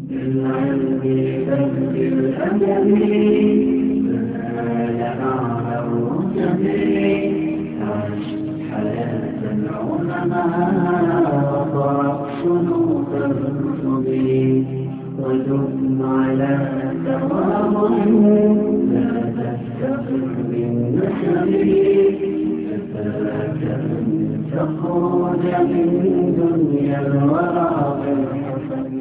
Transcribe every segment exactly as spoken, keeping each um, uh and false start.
بالعلم بل بالأدب فنال أعلى الرتب عش حياة العلماء وقرأ صنوف الكتب ودم على تواضع لا تستقر بالنسب كفاك أن تخرج من دنيا الورى بالحسب.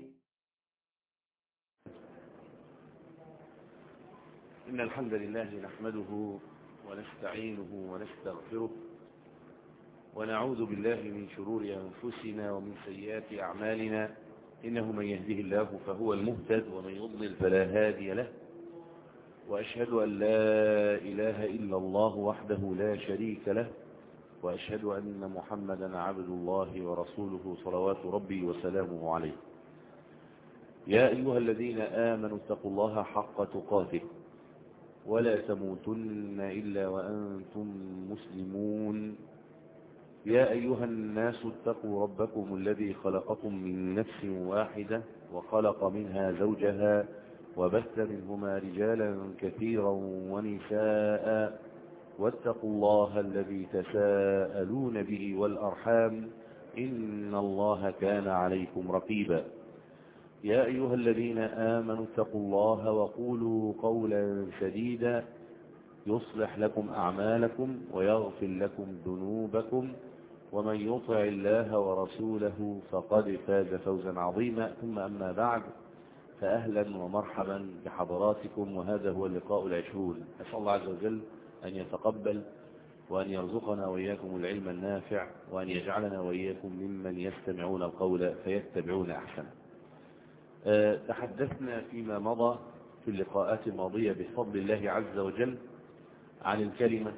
إن الحمد لله نحمده ونستعينه ونستغفره ونعوذ بالله من شرور أنفسنا ومن سيئات أعمالنا. إنه من يهده الله فهو المهتد ومن يضلل فلا هادي له، وأشهد أن لا إله إلا الله وحده لا شريك له، وأشهد أن محمدا عبد الله ورسوله صلوات ربي وسلامه عليه. يا أيها الذين آمنوا اتقوا الله حق تقاته ولا تموتن إلا وأنتم مسلمون. يا أيها الناس اتقوا ربكم الذي خلقكم من نفس واحدة وخلق منها زوجها وبث منهما رجالا كثيرا ونساء، واتقوا الله الذي تساءلون به والأرحام إن الله كان عليكم رقيبا. يا أيها الذين آمنوا اتقوا الله وقولوا قولا سديدا يصلح لكم أعمالكم ويغفر لكم ذنوبكم، ومن يطع الله ورسوله فقد فاز فوزا عظيما. ثم أما بعد، فأهلا ومرحبا بحضراتكم، وهذا هو اللقاء العشرون. أسأل الله عز وجل أن يتقبل وأن يرزقنا وإياكم العلم النافع، وأن يجعلنا وإياكم ممن يستمعون القول فيتبعون أحسنه. أه تحدثنا فيما مضى في اللقاءات الماضية بفضل الله عز وجل عن الكلمة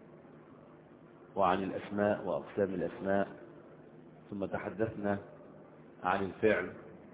وعن الأسماء وأقسام الأسماء، ثم تحدثنا عن الفعل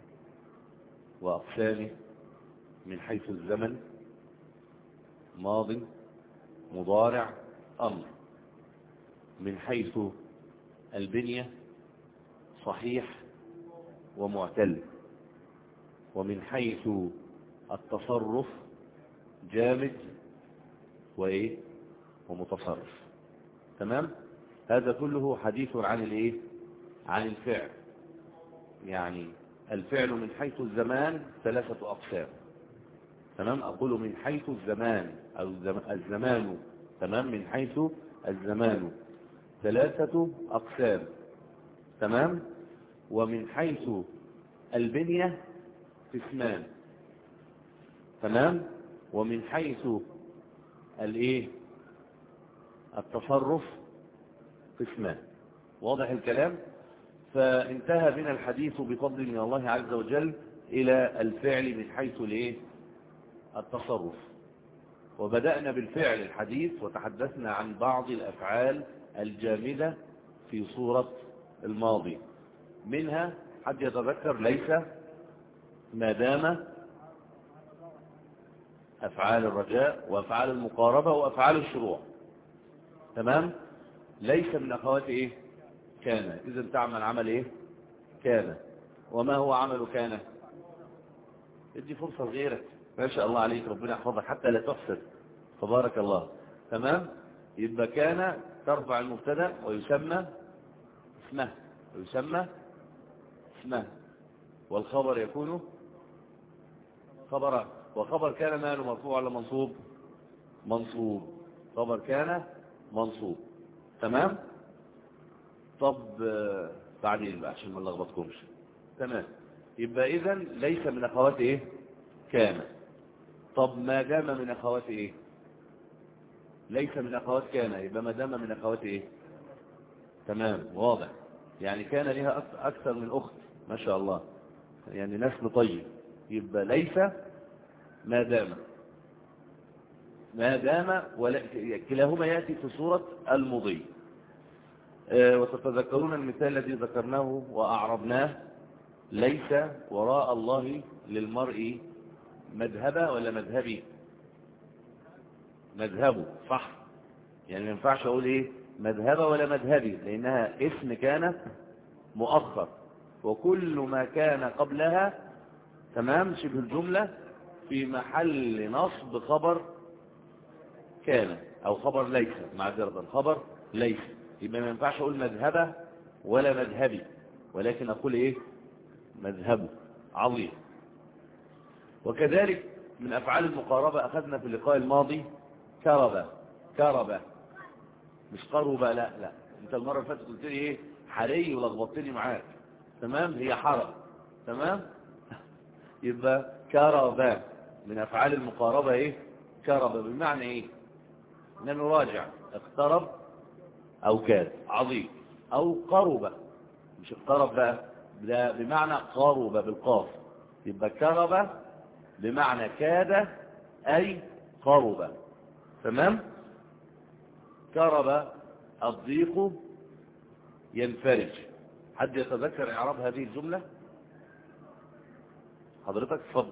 وأقسامه من حيث الزمن: ماض، مضارع، أمر. من حيث البنية: صحيح ومعتل. ومن حيث التصرف: جامد وإيه ومتصرف. تمام؟ هذا كله حديث عن الإيه؟ عن الفعل. يعني الفعل من حيث الزمان ثلاثة أقسام. تمام؟ أقول من حيث الزمان أو الزمان. تمام؟ من حيث الزمان ثلاثة أقسام. تمام؟ ومن حيث البنية قسمان. تمام؟ ومن حيث الايه التصرف قسمان. واضح الكلام؟ فانتهى بنا الحديث بفضل من الله عز وجل الى الفعل من حيث الايه التصرف، وبدأنا بالفعل الحديث وتحدثنا عن بعض الافعال الجامدة في صورة الماضي. منها حد يتذكر؟ ليس، ما دام، أفعال الرجاء وأفعال المقاربة وأفعال الشروع. تمام؟ ليس من أخوات إيه؟ كان. إذا تعمل عمل إيه؟ كان. وما هو عمل كان؟ ادي فرصة لغيرك. ما شاء الله عليك، ربنا يحفظك حتى لا تحسد، تبارك الله. تمام؟ يبقى كان ترفع المبتدا ويسمى اسمه ويسمى اسمه والخبر يكون خبرا. وخبر كان ماله مرفوع ولا منصوب؟ منصوب. خبر كان منصوب. تمام؟ طب بعدين بقى عشان ما نلخبطكمش. تمام؟ يبقى اذا ليس من اخوات ايه؟ كان. طب ما دام من اخوات ايه؟ ليس من اخوات كان، يبقى ما دام من اخوات ايه؟ تمام، واضح. يعني كان لها اكثر من اخت، ما شاء الله، يعني نسل طيب. يبقى ليس ما دام ما دام ولا كلاهما يأتي في صورة المضي. أه وتتذكرون المثال الذي ذكرناه وأعربناه: ليس وراء الله للمرء مذهبة ولا مذهبي؟ مذهبه، صح. يعني ما ينفعش أقول إيه مذهبة ولا مذهبي، لأنها اسم كان مؤخر، وكل ما كان قبلها تمام، شبه الجملة في محل نصب خبر كان أو خبر ليس، معذرة خبر ليس. يبقى ما ينفعش أقول مذهبه ولا مذهبي، ولكن أقول إيه؟ مذهبه. عظيم. وكذلك من أفعال المقاربة أخذنا في اللقاء الماضي كربة. كربة مش قربة، لا لا، انت المرة اللي فاتت قلت لي ايه؟ حري، ولخبطتني معاك. تمام، هي حرب. تمام. يبقى كربة من أفعال المقاربة ايه؟ كربة بمعنى ايه؟ نراجع، اقترب او كاد. عظيم. او قربة، مش اقترب بقى، ده بمعنى قربة بالقاف. يبقى كربة بمعنى كاد اي قربة. تمام. كرب الضيق ينفرج. حد يتذكر اعراب هذه الجملة؟ حضرتك اتفضل.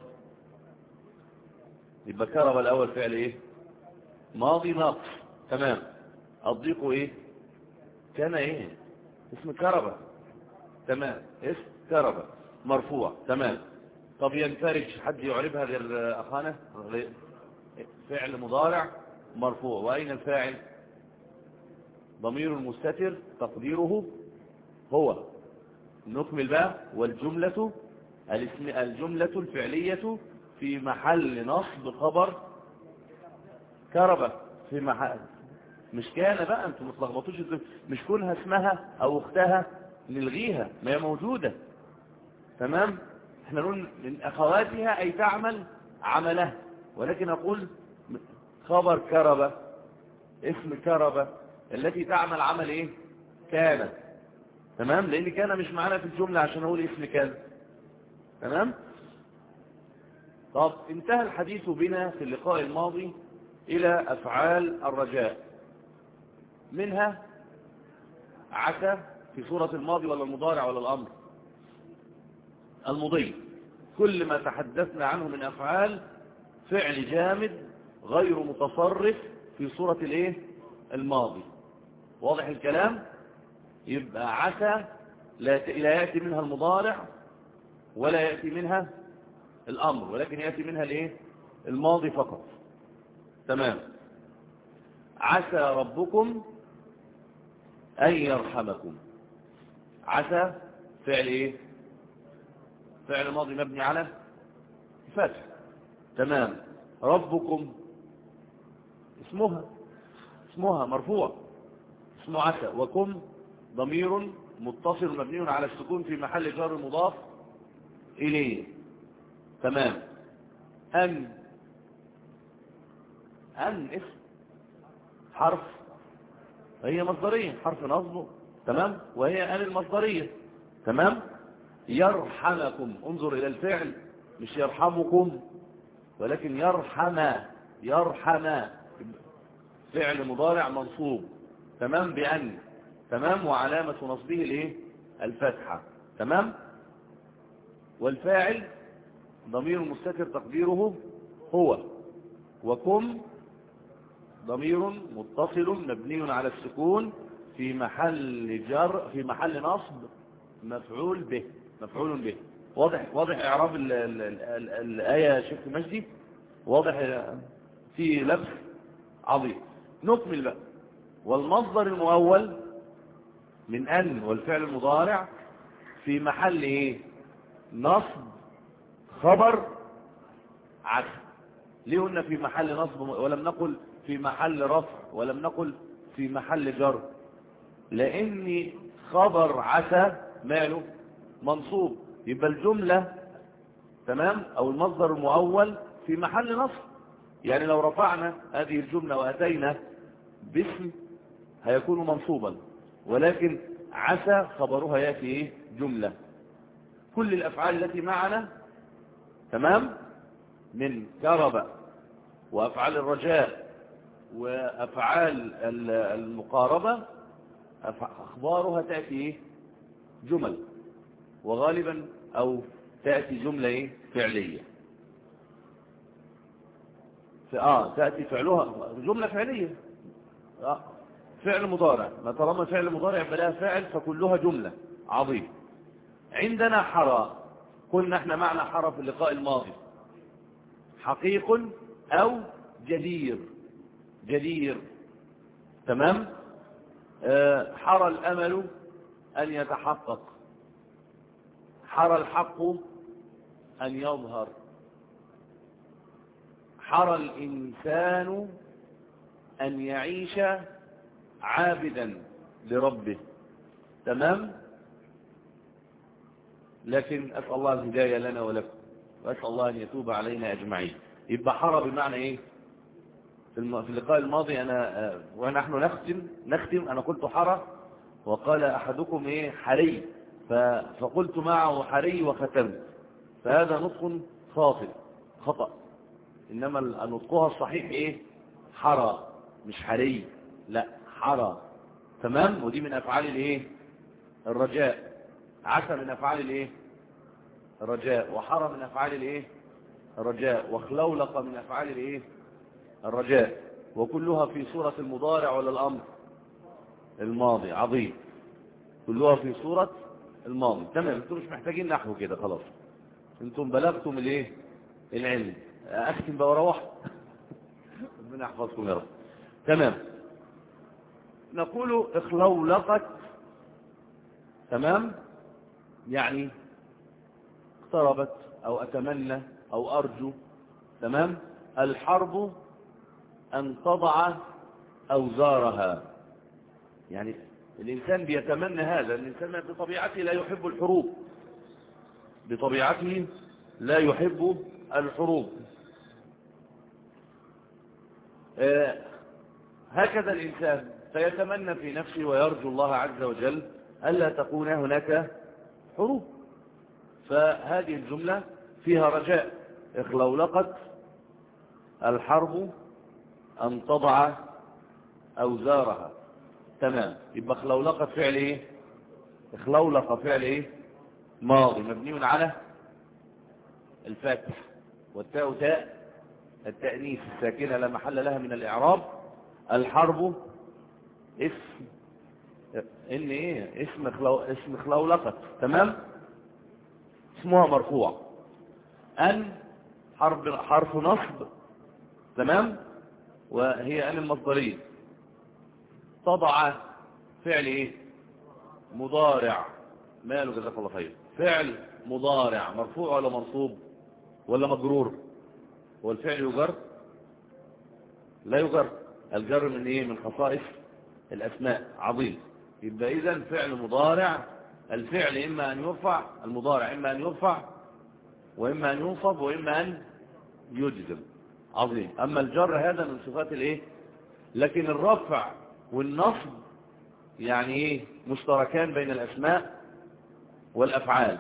يبقى كرب الاول فعل ايه؟ ماضي ناقص. تمام. الضيق ايه؟ كان ايه؟ اسم كربة. تمام، اسم كربة مرفوع. تمام. طب ينفرج، حد يعربها غير اخانا؟ فعل مضارع مرفوع. واين الفاعل؟ ضمير مستتر تقديره هو. نكمل بقى. والجملة الاسم الجملة الفعلية في محل نصب خبر كربة. في محل، مش كان بقى، انتم متلخبطوش، مش كونها اسمها او اختها نلغيها، ما هي موجودة. تمام. احنا نقول من اخواتها اي تعمل عملها، ولكن اقول خبر كربة، اسم كربة التي تعمل عمل ايه؟ كانت. تمام، لان كان مش معانا في الجملة عشان اقول اسم كان. تمام. طب انتهى الحديث بنا في اللقاء الماضي الى افعال الرجاء. منها عسى في سورة الماضي ولا المضارع ولا الامر؟ المضي. كل ما تحدثنا عنه من افعال فعل جامد غير متصرف في سورة الايه؟ الماضي. واضح الكلام؟ يبقى عسى لا يأتي منها المضارع ولا يأتي منها الأمر، ولكن يأتي منها الايه؟ الماضي فقط. تمام. عسى ربكم أن يرحمكم. عسى فعل ايه؟ فعل ماضي مبني على فتح. تمام. ربكم اسمها اسمها مرفوع، اسمه عسى. وكم ضمير متصل مبني على السكون في محل جر مضاف إليه. تمام. أن أن اسم حرف، هي مصدرية، حرف نصبه. تمام. وهي أن المصدرية. تمام. يرحمكم، انظر إلى الفعل، مش يرحمكم ولكن يرحم. يرحم فعل مضارع منصوب. تمام، بأن. تمام. وعلامة نصبه الايه؟ الفتحة. تمام. والفاعل ضمير مستتر تقديره هو. وكم ضمير متصل مبني على السكون في محل جر في محل نصب مفعول به. مفعول به. واضح واضح اعراب ال ال ال الآية يا شيخ مجدي؟ واضح في لبس. عظيم. نكمل بقى. والمصدر المؤول من أن والفعل المضارع في محل ايه؟ نصب خبر عسى. ليه قلنا في محل نصب ولم نقل في محل رفع ولم نقل في محل جر؟ لأن خبر عسى ماله؟ منصوب. يبقى الجملة تمام أو المصدر المؤول في محل نصب. يعني لو رفعنا هذه الجملة وأتينا باسم هيكون منصوبا، ولكن عسى خبرها يأتي ايه؟ جملة. كل الأفعال التي معنا تمام من كرب وأفعال الرجاء وأفعال المقاربة أخبارها تأتي ايه؟ جمل، وغالبا أو تأتي جملة ايه؟ فعلية. آه تأتي فعلها جملة فعلية. آه فعل مضارع، ما طالما فعل مضارع بلا فاعل فكلها جملة. عظيم. عندنا حرى. قلنا احنا معنى حرى في اللقاء الماضي حقيق أو جدير. جدير تمام. آه حرى الأمل أن يتحقق، حرى الحق أن يظهر، حرى الإنسان أن يعيش عابدا لربه. تمام. لكن أسأل الله الهداية لنا ولكم، وأسأل الله أن يتوب علينا أجمعين. يبقى حرى بمعنى إيه؟ في اللقاء الماضي أنا ونحن نختم نختم أنا قلت حرى، وقال أحدكم إيه؟ حري، فقلت معه حري وختمت، فهذا نطق خاطئ خطأ، إنما نطقها الصحيح إيه؟ حرى، مش حري، لا حرى. تمام. ودي من أفعال الإيه؟ الرجاء. عسى من أفعال الإيه؟ الرجاء، وحرى من أفعال الإيه؟ الرجاء، وخلولق من أفعال الإيه؟ الرجاء، وكلها في صورة المضارع ولا الأمر الماضي. عظيم. كلها في صورة الماضي. تمام. انتم مش محتاجين نحو كده، خلاص انتم بلغتم الايه؟ العلم. اختم بقى واروح. ربنا يحفظكم يا رب. تمام. نقول اخلولقت. تمام. يعني اقتربت او اتمنى او ارجو. تمام. الحرب ان تضع اوزارها، يعني الانسان بيتمنى هذا. الانسان بطبيعته لا يحب الحروب، بطبيعته لا يحب الحروب. آه هكذا الانسان فيتمنى في نفسه ويرجو الله عز وجل الا تكون هناك حروب. فهذه الجملة فيها رجاء. اخلولقت الحرب أن تضع أوزارها. تمام. يبقى اخلولقت فعل ايه؟ اخلولق فعل ايه؟ ماضي مبني على الفتح، والتاء تاء التأنيث الساكنة لا محل لها من الإعراب. الحرب اسم ان ايه؟ اسم خلو... اسم خلولقت. تمام. اسمها مرفوع. ان حرف حرف نصب. تمام. وهي ان المصدريه. تضع فعل ايه؟ مضارع. ماله جزاك الله خير؟ فعل مضارع مرفوع ولا منصوب ولا مجرور؟ هو الفعل يجر؟ لا يجر. الجر من ايه؟ من خصائص الاسماء. عظيم. يبقى اذا فعل مضارع، الفعل اما ان يرفع، المضارع اما ان يرفع واما ان ينصب واما ان يجزم. عظيم. اما الجر هذا من صفات الايه؟ لكن الرفع والنصب يعني ايه؟ مشتركان بين الاسماء والافعال.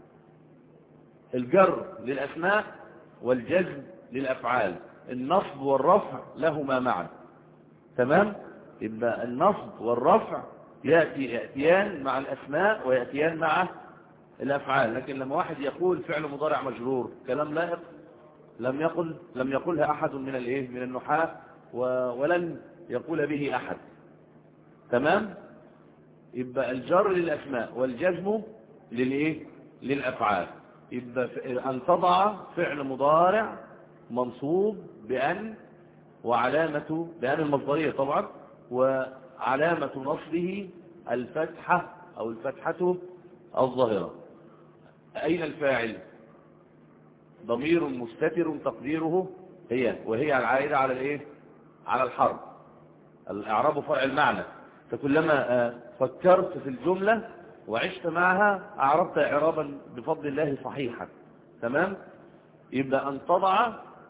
الجر للاسماء والجزم للافعال. النصب والرفع لهما معا. تمام. يبقى النصب والرفع يأتي يأتيان مع الاسماء ويأتيان مع الافعال. لكن لما واحد يقول فعل مضارع مجرور كلام لائق لم يقل لم يقلها احد من الايه؟ من النحاة، ولن يقول به احد. تمام. يبقى الجر للاسماء والجزم للايه؟ للافعال. يبقى ان تضع فعل مضارع منصوب بان، وعلامه بان المصدريه طبعا، وعلامه نصبه الفتحه او الفتحه الظاهره. اين الفاعل؟ ضمير مستتر تقديره هي، وهي العائده على الايه؟ على الحرف. الاعراب فرع المعنى. فكلما فكرت في الجمله وعشت معها اعربت اعرابا بفضل الله صحيحا. تمام. يبقى ان تضع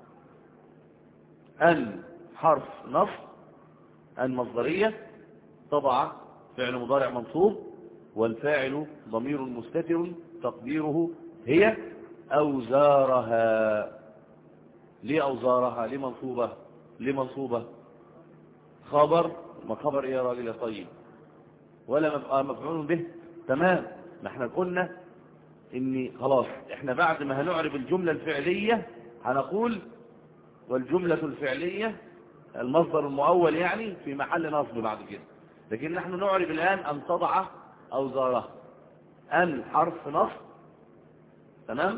ان حرف نصب، ان مصدريه، تضع فعل مضارع منصوب، والفاعل ضمير مستتر تقديره هي. أوزارها. ليه أوزارها؟ ليه منصوبة؟ ليه منصوبة؟ خبر. ما خبر ايه يا راجل يا طيب؟ ولا مفعول به. تمام. ما احنا قلنا ان خلاص احنا بعد ما هنعرب الجملة الفعلية هنقول والجملة الفعلية المصدر المؤول يعني في محل نصب بعد كده. لكن نحن نعرب الآن أن تضع أوزارها. أن حرف نصب تمام.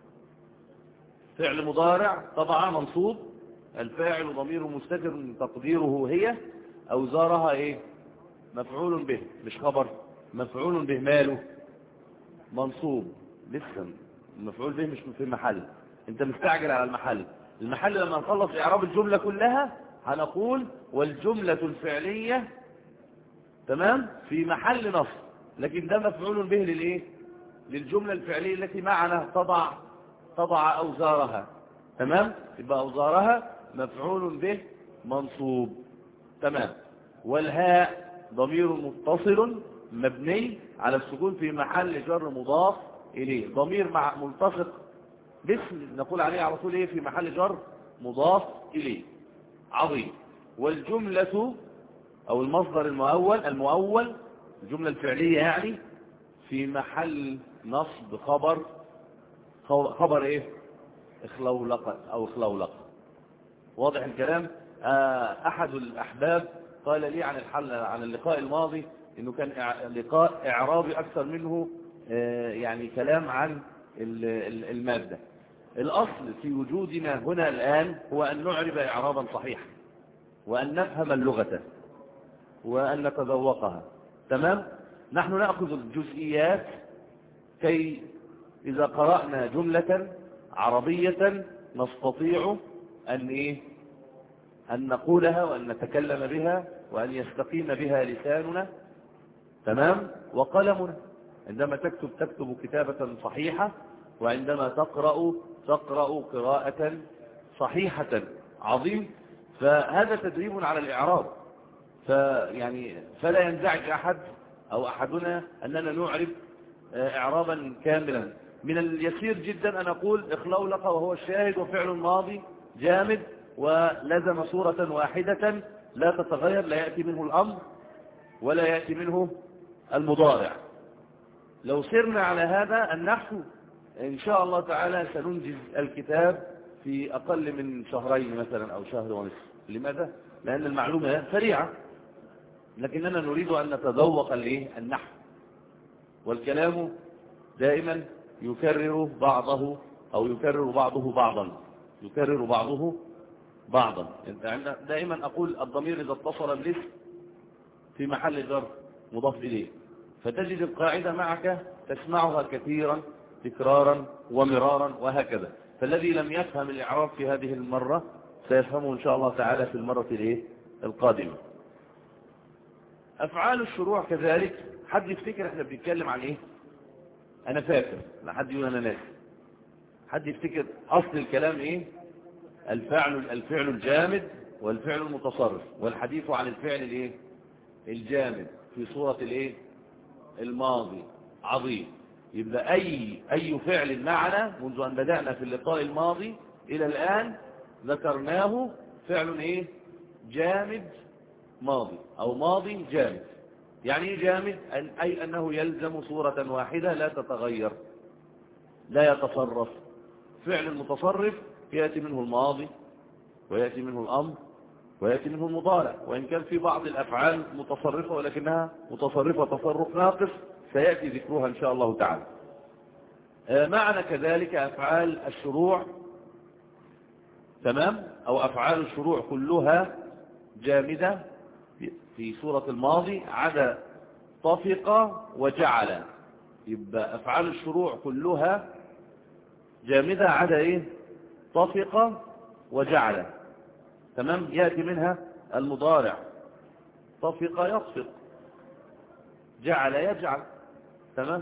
فعل مضارع طبعا منصوب، الفاعل ضمير مستتر تقديره هي، أوزارها إيه؟ مفعول به، مش خبر، مفعول به، ماله منصوب. لسه المفعول به مش في محل، انت مستعجل على المحل. المحل لما نخلص إعراب الجملة كلها هنقول والجملة الفعلية تمام في محل نصب، لكن ده مفعول به للإيه؟ للجملة الفعلية التي معنا تضع تضع أوزارها. تمام. يبقى أوزارها مفعول به منصوب. تمام. والهاء ضمير متصل مبني على السكون في محل جر مضاف إليه، ضمير مع ملتصق باسم نقول عليه على طول إيه؟ في محل جر مضاف إليه. عظيم. والجملة أو المصدر المؤول المؤول الجملة الفعلية يعني في محل نصب خبر خبر إيه؟ اخلولقة أو اخلولقة. واضح الكلام؟ آه أحد الأحباب قال لي عن الحل عن اللقاء الماضي إنه كان لقاء إعرابي أكثر منه آه يعني كلام عن المادة. الأصل في وجودنا هنا الآن هو أن نعرب إعرابا صحيحا، وأن نفهم اللغة، وأن نتذوقها. تمام. نحن نأخذ الجزئيات كي إذا قرأنا جملة عربية نستطيع أن إيه؟ أن نقولها وأن نتكلم بها وأن يستقيم بها لساننا. تمام. وقلمنا عندما تكتب تكتب كتابة صحيحة، وعندما تقرأ تقرأ قراءة صحيحة. عظيم. فهذا تدريب على الإعراب، فيعني فلا ينزعج أحد أو أحدنا أننا نعرب إعرابا كاملا. من اليسير جدا أن أقول اخلولق وهو الشاهد وفعل ماضي جامد ولزم صورة واحدة لا تتغير، لا يأتي منه الأمر ولا يأتي منه المضارع. لو سرنا على هذا النحو إن شاء الله تعالى سننجز الكتاب في أقل من شهرين مثلا أو شهر ونصف. لماذا؟ لأن المعلومة سريعة، لكننا نريد أن نتذوق النحو، والكلام دائما يكرر بعضه أو يكرر بعضه بعضا يكرر بعضه بعضا. دائما أقول الضمير إذا اتصل بالاسم في محل جر مضاف إليه، فتجد القاعدة معك تسمعها كثيرا تكرارا ومرارا وهكذا. فالذي لم يفهم الإعراب في هذه المرة سيفهمه إن شاء الله تعالى في المرة القادمة. أفعال الشروع كذلك. حد يفتكر احنا بنتكلم عن ايه؟ انا فاكر، لا حد يقول انا ناسي. حد يفتكر اصل الكلام ايه؟ الفعل الفعل الجامد والفعل المتصرف، والحديث عن الفعل الايه؟ الجامد في صورة الايه؟ الماضي. عظيم. يبقى اي اي فعل معنا منذ ان بدأنا في اللقاء الماضي الى الان ذكرناه فعل ايه؟ جامد ماضي او ماضي جامد. يعني ايه جامد؟ أي أنه يلزم صورة واحدة لا تتغير، لا يتصرف. فعل المتصرف يأتي منه الماضي ويأتي منه الأمر ويأتي منه المضارع، وإن كان في بعض الأفعال متصرفة ولكنها متصرفة تصرف ناقص سيأتي ذكرها إن شاء الله تعالى. معنا كذلك أفعال الشروع. تمام. أو أفعال الشروع كلها جامدة في سورة الماضي عدا طفق وجعل. يبقى أفعال الشروع كلها جامدة عدا إيه؟ طفق وجعل. تمام. يأتي منها المضارع طفق يطفق، جعل يجعل. تمام.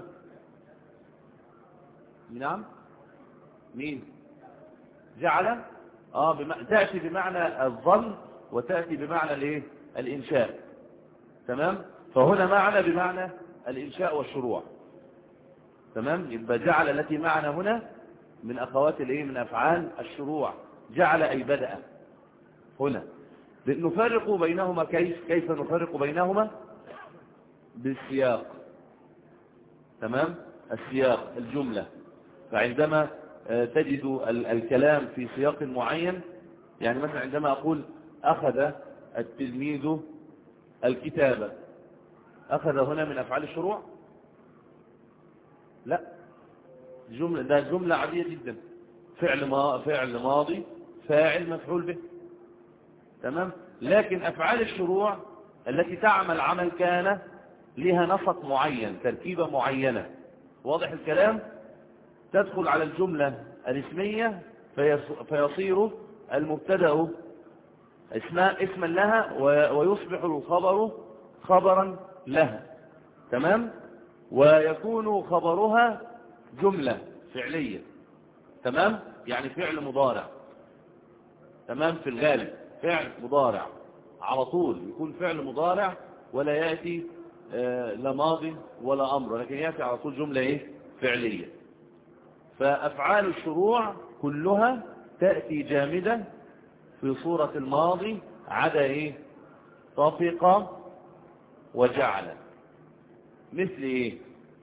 نعم. مين جعل؟ آه بم... تأتي بمعنى الظن وتأتي بمعنى الايه؟ الإنشاء. تمام. فهنا معنى بمعنى الإنشاء والشروع. تمام. يبقى جعل التي معنا هنا من أخوات الايه؟ من أفعال الشروع. جعل أي بدأ. هنا نفرق بينهما. كيف كيف نفرق بينهما؟ بالسياق. تمام. السياق الجملة. فعندما تجد الكلام في سياق معين، يعني مثلا عندما أقول أخذ التلميذ الكتابة، أخذ هنا من أفعال الشروع؟ لا. جملة ده جملة عادية جدا، فعل ما فعل ماضي فاعل مفعول به. تمام. لكن أفعال الشروع التي تعمل عمل كان لها نسق معين، تركيبة معينة، واضح الكلام، تدخل على الجملة الاسمية فيصير المبتدأ اسما اسما لها ويصبح الخبر خبرا لها. تمام. ويكون خبرها جملة فعلية. تمام. يعني فعل مضارع. تمام. في الغالب فعل مضارع على طول، يكون فعل مضارع ولا يأتي آه لا ماضي ولا أمر، لكن يأتي على طول جملة إيه؟ فعلية. فأفعال الشروع كلها تأتي جامدة في صورة الماضي عدا إيه؟ طفق وجعل. مثل إيه؟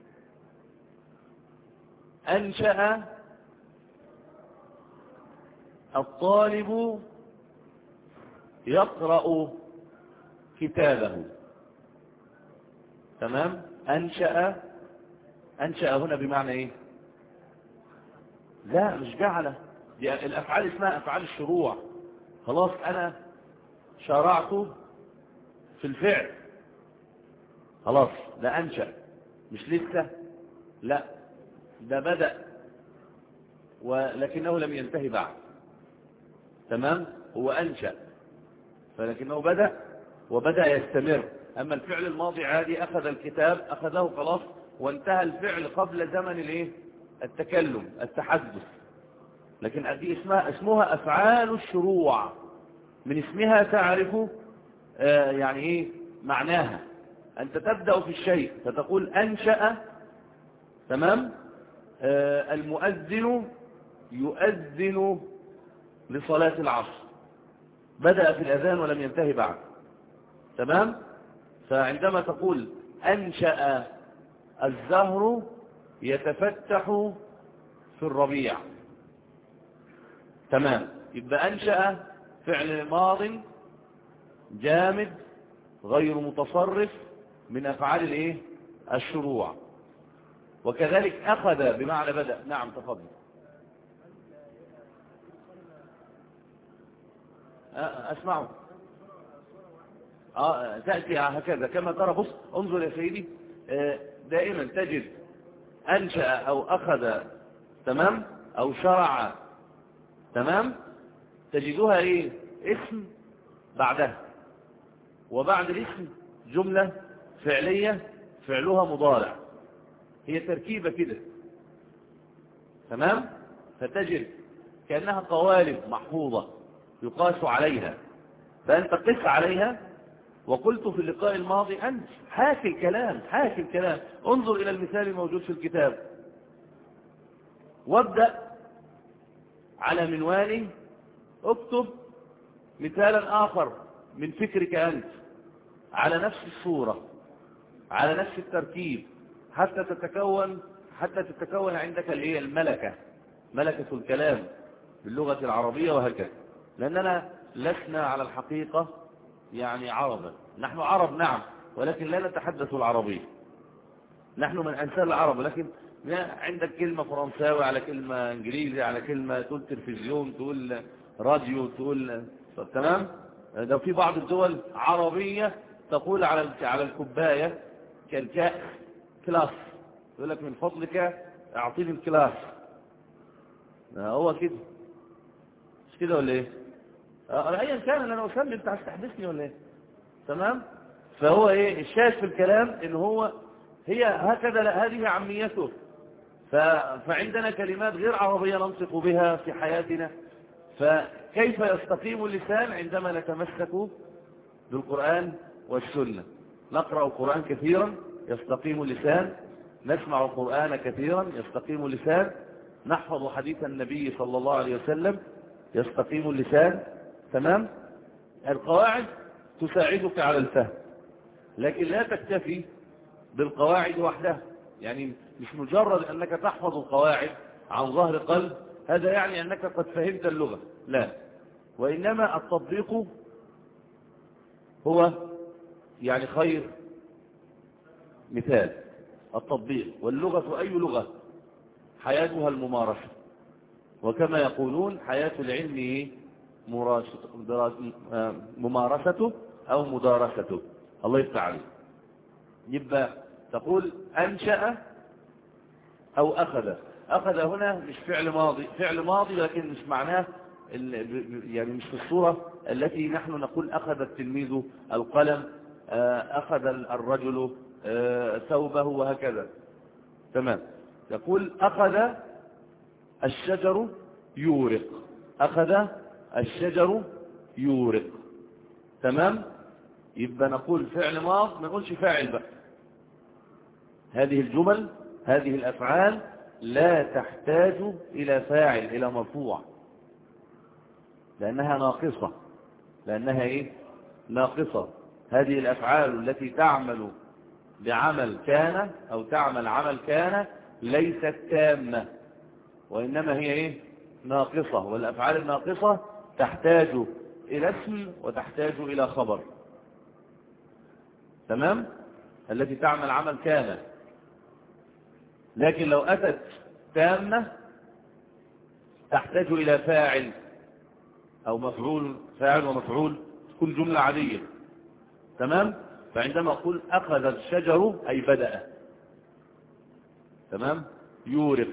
أنشأ الطالب يقرأ كتابه. تمام. أنشأ أنشأ هنا بمعنى إيه؟ لا مش جعل، دي الأفعال اسمها أفعال الشروع. خلاص أنا شرعت في الفعل، خلاص ده أنشأ، مش لسه، لا ده بدأ ولكنه لم ينتهي بعد. تمام. هو أنشأ فلكنه بدأ وبدأ يستمر. أما الفعل الماضي عادي، أخذ الكتاب أخذه خلاص وانتهى الفعل قبل زمن الايه؟ التكلم التحدث. لكن دي اسمها اسمها أفعال الشروع، من اسمها تعرف آه يعني ايه معناها. أنت تبدأ في الشيء فتقول أنشأ. تمام. آه المؤذن يؤذن لصلاة العصر، بدأ في الأذان ولم ينتهي بعد. تمام. فعندما تقول أنشأ الزهر يتفتح في الربيع. تمام. يبقى أنشأ فعل ماض جامد غير متصرف من أفعال الايه؟ الشروع. وكذلك أخذ بمعنى بدأ. نعم تفضل. أسمعه. آه تأتي هكذا كما ترى. بص انظر يا سيدي، آه دائما تجد أنشأ أو أخذ، تمام، أو شرع، تمام، تجدها إيه؟ اسم بعدها، وبعد الاسم جملة فعلية فعلها مضارع. هي تركيبة كده. تمام. فتجد كأنها قوالب محفوظة يقاس عليها، فأنت قس عليها. وقلت في اللقاء الماضي أنت حاكي الكلام حاكي الكلام انظر إلى المثال الموجود في الكتاب، وابدأ على منوال اكتب مثالا آخر من فكرك أنت على نفس الصورة على نفس التركيب حتى تتكون حتى تتكون عندك الايه الملكة، ملكة الكلام باللغة العربية وهكذا. لأننا لسنا على الحقيقة يعني عربا، نحن عرب نعم، ولكن لا نتحدث العربية. نحن من أنسال العرب، لكن عندك كلمة فرنساوي على كلمة انجليزي على كلمة، تقول تلفزيون تقول راديو تقول. تمام. لو في بعض الدول عربية تقول على على الكوباية كالكاس كلاس، يقول لك من فضلك اعطيني الكلاس. هو كده مش كده ولا ايه؟ ايا كان اللي انا اسمي انت هتحدثني ولا ايه؟ تمام. فهو ايه الشاهد في الكلام ان هو هي هكذا، لا هذه عاميته. فعندنا كلمات غير عربية ننطق بها في حياتنا. فكيف يستقيم اللسان عندما نتمسك بالقرآن والسنة؟ نقرأ القرآن كثيرا يستقيم اللسان، نسمع القرآن كثيرا يستقيم اللسان، نحفظ حديث النبي صلى الله عليه وسلم يستقيم اللسان. تمام. القواعد تساعدك على الفهم، لكن لا تكتفي بالقواعد وحدها. يعني مش مجرد أنك تحفظ القواعد عن ظهر قلب هذا يعني أنك قد فهمت اللغة، لا، وإنما التطبيق هو يعني خير مثال. التطبيق، واللغة أي لغة حياتها الممارسة، وكما يقولون حياة العلم إيه؟ ممارسته أو مدارسته. الله يفتح عليه. يبقى تقول أنشأ أو أخذ. أخذ هنا مش فعل ماضي، فعل ماضي لكن مش معناه يعني مش في الصورة التي نحن نقول أخذ التلميذ القلم، أخذ الرجل ثوبه وهكذا. تمام. يقول أخذ الشجر يورق. أخذ الشجر يورق. تمام. يبقى نقول فعل ماض، ما نقولش فاعل بقى. هذه الجمل هذه الأفعال لا تحتاج إلى فاعل، إلى مرفوع، لأنها ناقصة. لأنها إيه؟ ناقصة. هذه الأفعال التي تعمل بعمل كان أو تعمل عمل كان ليست تامة، وإنما هي إيه؟ ناقصة. والأفعال الناقصة تحتاج إلى اسم وتحتاج إلى خبر. تمام؟ التي تعمل عمل كان. لكن لو أتت تامة تحتاج إلى فاعل أو مفعول، فاعل ومفعول، تكون جملة عادية. تمام. فعندما أقول أخذ الشجر أي بدأ. تمام. يورق.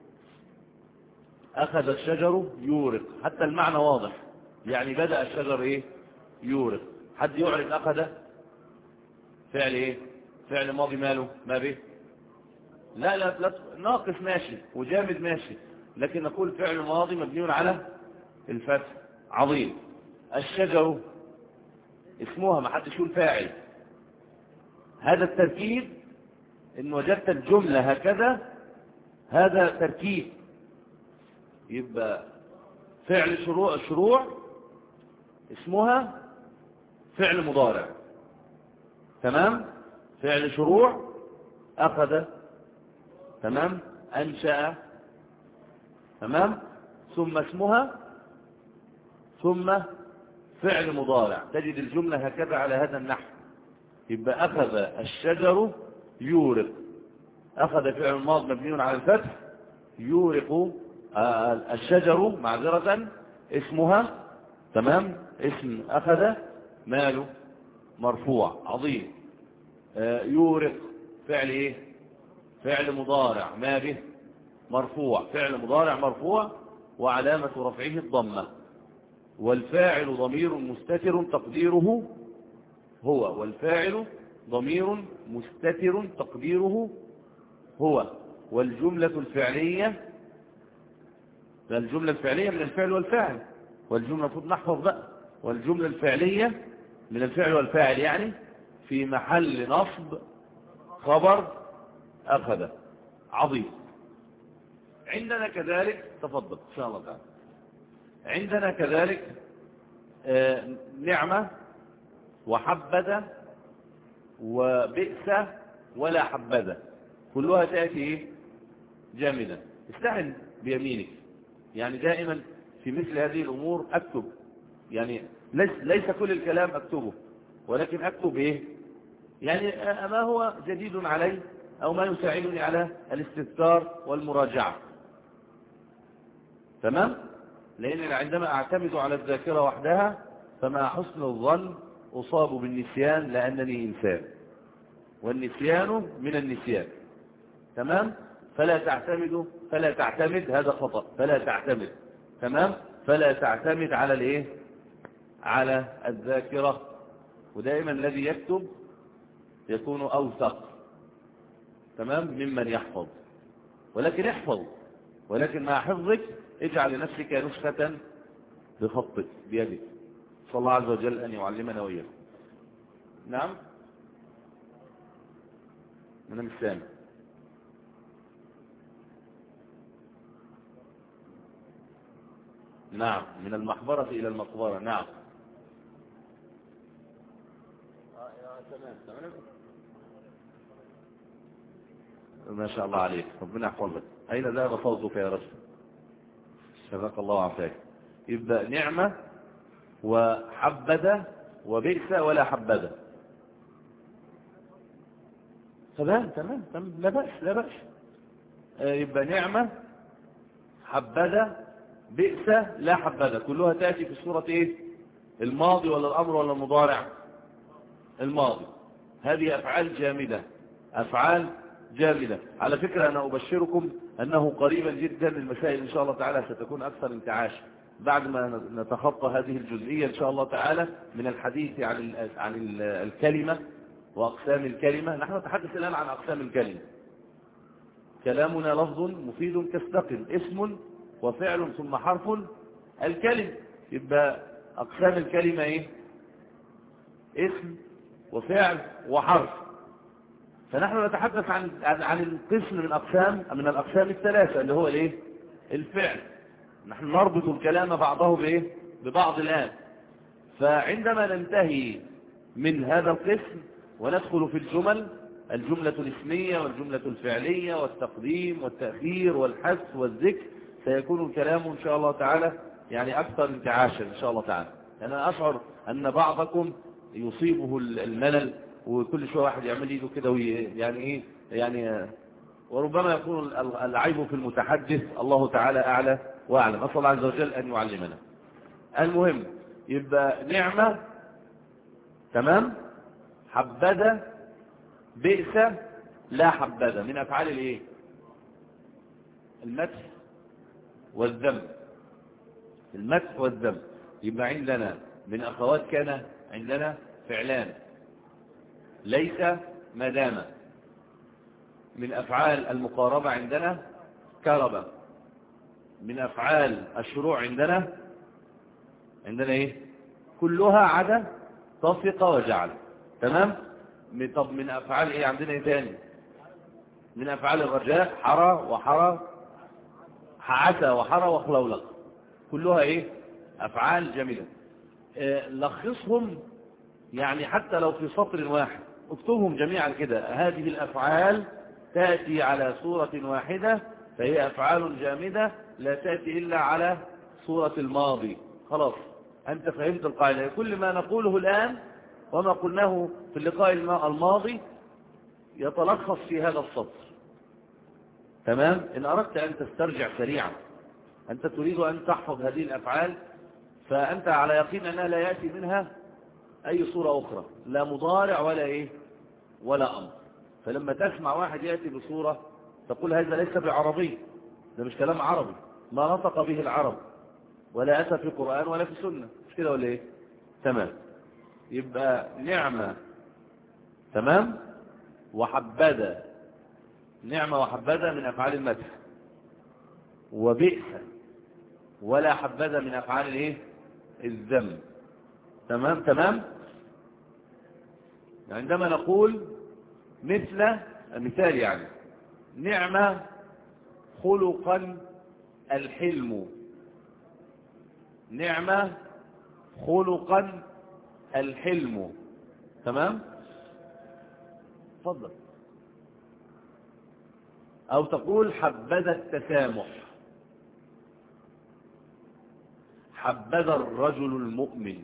أخذ الشجر يورق، حتى المعنى واضح، يعني بدأ الشجر إيه؟ يورق. حد يعرف أخذ فعل إيه؟ فعل ماضي ماله ما به؟ لا لا, لا ناقص ماشي وجامد ماشي، لكن نقول فعل ماضي مبني على الفتح. عظيم. الشجر اسمها، ما حدش يقول فاعل. هذا التركيب إن وجدت الجملة هكذا هذا تركيب. يبقى فعل شروع شروع اسمها فعل مضارع. تمام. فعل شروع أخذ. تمام. أنشأ. تمام. ثم اسمها ثم فعل مضارع. تجد الجملة هكذا على هذا النحو. يبقى أخذ الشجر يورق. أخذ فعل ماض مبني على الفتح. يورق آه الشجر معذرة اسمها. تمام. اسم أخذ ماله مرفوع. عظيم. آه يورق فعل إيه؟ فعل مضارع ما به مرفوع. فعل مضارع مرفوع وعلامة رفعه الضمة. والفاعل ضمير مستتر تقديره هو. والفاعل ضمير مستتر تقديره هو. والجملة الفعلية، الجملة الفعلية من الفعل والفاعل. والجملة المفروض نحفظ بقى. والجملة الفعلية من الفعل والفاعل، يعني في محل نصب خبر أخذ. عظيم. عندنا كذلك، تفضل إن شاء الله تعالى. عندنا كذلك آه نعمة وحبذا وبئس ولا حبذا، كلها تأتي إيه؟ جامدة. استعن بيمينك. يعني دائما في مثل هذه الأمور أكتب، يعني ليس, ليس كل الكلام أكتبه، ولكن أكتب إيه؟ يعني ما هو جديد علي أو ما يساعدني على الاستذكار والمراجعة. تمام؟ لأن عندما أعتمد على الذاكرة وحدها فمع حسن الظن أصاب بالنسيان، لأنني إنسان والنسيان من النسيان. تمام؟ فلا تعتمد فلا تعتمد هذا خطأ. فلا تعتمد. تمام؟ فلا تعتمد على الايه؟ على الذاكرة. ودائما الذي يكتب يكون أوثق. تمام؟ ممن يحفظ. ولكن احفظ، ولكن مع حفظك اجعل لنفسك نسخة بخطك بيدك. صلى الله عز وجل أن يعلمنا وإياكم. نعم. أنا مش سامع. نعم. من المحبرة إلى المقبرة. نعم. ما شاء الله عليك، ربنا يحفظك. أين ذهب صوتك يا رجل؟ شفاك الله عافاك. يبقى نعمة وحبذا وبئس ولا حبذا. تمام تمام تمام. لا بأس لا بأس. يبقى نعمة، حبذا، بئس، لا حبذا، كلها تأتي في صورة ايه؟ الماضي ولا الأمر ولا المضارع؟ الماضي. هذه أفعال جامدة، أفعال جامدة. على فكرة أنا أبشركم أنه قريبا جدا المسائل إن شاء الله تعالى ستكون أكثر انتعاشا بعد ما نتخطى هذه الجزئية إن شاء الله تعالى من الحديث عن عن الكلمة وأقسام الكلمة. نحن نتحدث الآن عن أقسام الكلمة. كلامنا لفظ مفيد كاستقم، اسم وفعل ثم حرف الكلمة. يبقى أقسام الكلمة إيه؟ اسم وفعل وحرف. فنحن نتحدث عن عن القسم من أقسام من الأقسام الثلاثة اللي هو الإيه؟ الفعل. نحن نربط الكلام بعضه بإيه؟ ببعض الآن. فعندما ننتهي من هذا القسم وندخل في الجمل، الجملة الاسمية والجملة الفعلية والتقديم والتأخير والحذف والذكر، سيكون الكلام إن شاء الله تعالى يعني أكثر انتعاشا إن شاء الله تعالى. أنا أشعر أن بعضكم يصيبه الملل وكل شوية واحد يعمل ايده كده يعني ايه يعني، وربما يكون العيب في المتحدث. الله تعالى أعلى وأعلم. أسأل الله عز وجل أن يعلمنا. المهم يبقى نعمة، تمام، حبذا، بئس، لا حبذا، من أفعال الايه؟ المدح والذم. المدح والذم. يبقى عندنا من أخوات كان عندنا فعلان، ليس ما دام. من أفعال المقاربة عندنا كرب. من أفعال الشروع عندنا عندنا إيه؟ كلها عدا طفق وجعل. تمام. طب من أفعال إيه عندنا إيه تاني؟ من أفعال الرجاء حرى وحرى، عسى وحرى وخلولق، كلها إيه؟ أفعال جميلة. آه لخصهم يعني حتى لو في سطر واحد اكتبهم جميعا كده. هذه الأفعال تأتي على صورة واحدة، فهي أفعال جامدة لا تأتي إلا على صورة الماضي. خلاص أنت فهمت القاعدة. كل ما نقوله الآن وما قلناه في اللقاء الماضي يتلخص في هذا السطر. تمام. إن أردت أن تسترجع سريعا، أنت تريد أن تحفظ هذه الأفعال، فأنت على يقين أنها لا يأتي منها أي صورة أخرى، لا مضارع ولا إيه ولا أمر. فلما تسمع واحد يأتي بصورة تقول هذا ليس بعربي، ده مش كلام عربي، ما نطق به العرب ولا أتى في القرآن ولا في السنة، مش كده ولا إيه؟ تمام. يبقى نعمة، تمام، وحبذا. نعمة وحبذا من أفعال المدح، وبئس ولا حبذا من أفعال الإيه؟ الذم. تمام تمام. عندما نقول مثل مثال يعني نعمة خلقا الحلم، نعمة خلقا الحلم. تمام. تفضل. أو تقول حبذا التسامح، حبذا الرجل المؤمن،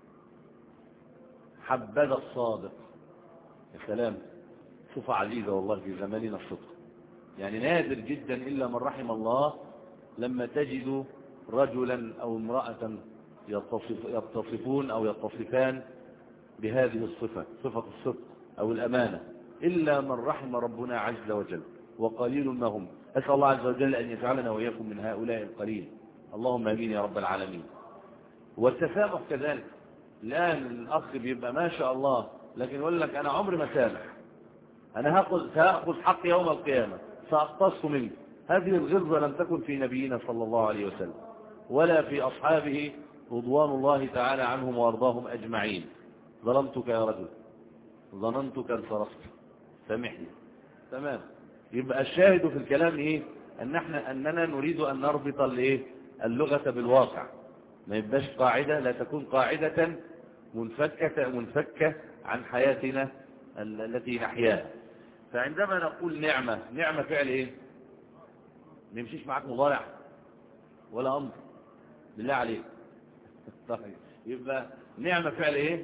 حبذا الصادق. يا سلام، صفة عزيزة والله في زماننا الصدق. يعني نادر جدا إلا من رحم الله لما تجد رجلا أو امرأة يتصف يتصفون أو يتصفان بهذه الصفة، صفة الصدق أو الأمانة، إلا من رحم ربنا عز وجل، وقليل ما هم. أسأل الله عز وجل أن يجعلنا وإياكم من هؤلاء القليل. اللهم آمين يا رب العالمين. والتسامح كذلك. الآن الأخ بيبقى ما شاء الله لكن يقول لك أنا عمري ما سامح، أنا هأخذ سأخذ حق يوم القيامة، سأقتص منك. هذه الغلظة لم تكن في نبينا صلى الله عليه وسلم ولا في أصحابه رضوان الله تعالى عنهم وارضاهم أجمعين. ظلمتك يا رجل، ظننتك انصرفت، سامحني. تمام. يبقى الشاهد في الكلام إيه؟ أن احنا أننا نريد أن نربط الإيه؟ اللغة بالواقع، ما يبقاش قاعدة، لا تكون قاعدة منفكة منفكة عن حياتنا التي نحياها. فعندما نقول نعمة، نعمة فعل ايه؟ ما يمشيش معاك مضارع ولا امر بالله عليك. طيب يبقى نعمة فعل ايه؟